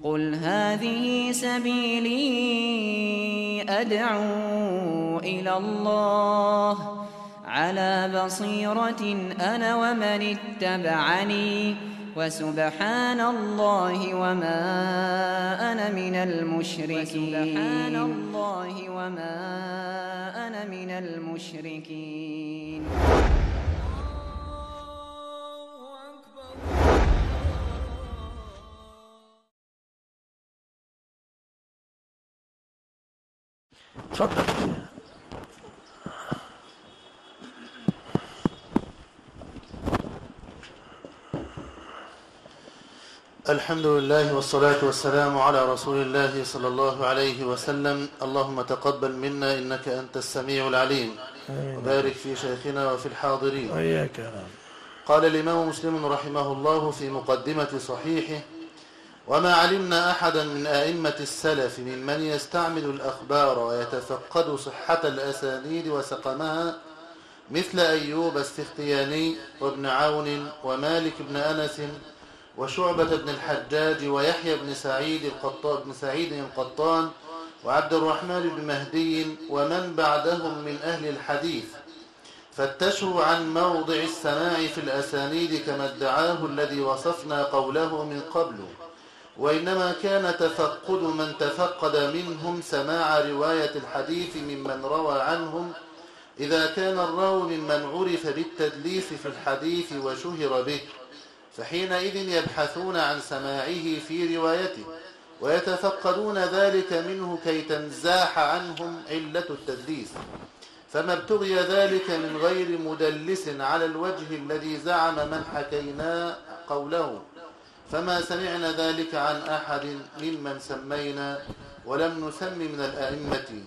قل هذه سبيلي أدعو إلى الله على بصيرة أنا ومن اتبعني وسبحان الله وما أنا من المشركين. تفضل. الحمد لله والصلاة والسلام على رسول الله صلى الله عليه وسلم. اللهم تقبل منا إنك أنت السميع العليم، وبارك في شيخنا وفي الحاضرين. وإياك. قال الإمام مسلم رحمه الله في مقدمة صحيحه: وما علمنا أحدا من أئمة السلف ممن يستعمل الأخبار ويتفقد صحة الأسانيد وسقمها مثل أيوب السختياني وابن عون ومالك بن أنس وشعبة بن الحجاج ويحيى بن سعيد القطان وعبد الرحمن بن مهدي ومن بعدهم من أهل الحديث، فتشوا عن موضع السماع في الأسانيد كما ادعاه الذي وصفنا قوله من قبل، وإنما كان تفقد من تفقد منهم سماع رواية الحديث ممن روى عنهم، إذا كان الراوي ممن عرف بالتدليس في الحديث وشهر به، فحينئذ يبحثون عن سماعه في روايته ويتفقدون ذلك منه كي تنزاح عنهم علة التدليس، فما ابتغي ذلك من غير مدلس على الوجه الذي زعم من حكينا قوله، فما سمعنا ذلك عن أحد ممن سمينا ولم نسم من الأئمة.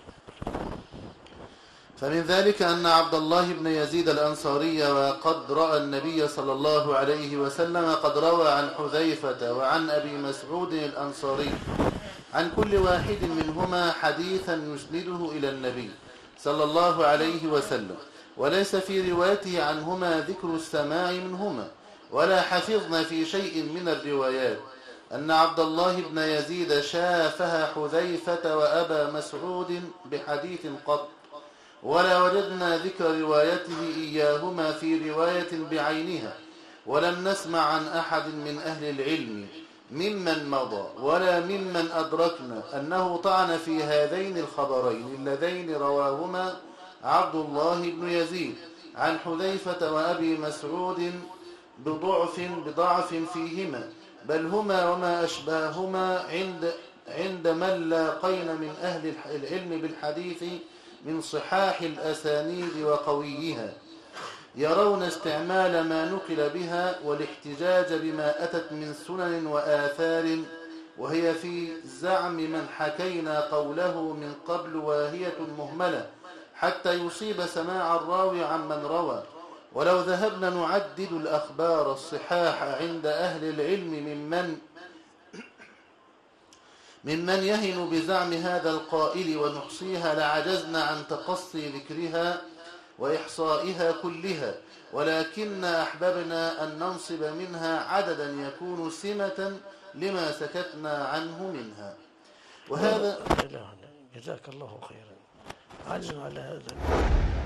فمن ذلك أن عبد الله بن يزيد الأنصاري وقد رأى النبي صلى الله عليه وسلم قد روى عن حذيفة وعن أبي مسعود الأنصاري عن كل واحد منهما حديثا يسنده إلى النبي صلى الله عليه وسلم، وليس في روايته عنهما ذكر السماع منهما، ولا حفظنا في شيء من الروايات أن عبد الله بن يزيد شافه حذيفة وأبا مسعود بحديث قط، ولا وجدنا ذكر روايته إياهما في رواية بعينها، ولم نسمع عن أحد من أهل العلم ممن مضى ولا ممن أدركنا أنه طعن في هذين الخبرين اللذين رواهما عبد الله بن يزيد عن حذيفة وأبي مسعود بضعف فيهما، بل هما وما أشباههما عند من لاقين من أهل العلم بالحديث من صحاح الأسانيد وقويها يرون استعمال ما نقل بها والاحتجاج بما أتت من سنن وآثار، وهي في زعم من حكينا قوله من قبل واهية مهملة حتى يصيب سماع الراوي عمن روى. ولو ذهبنا نعدد الأخبار الصحاح عند أهل العلم ممن يهن بزعم هذا القائل ونحصيها لعجزنا عن تقصي ذكرها وإحصائها كلها، ولكن أحببنا أن ننصب منها عددا يكون سمة لما سكتنا عنه منها. وهذا جزاك الله خيرا. علم على هذا.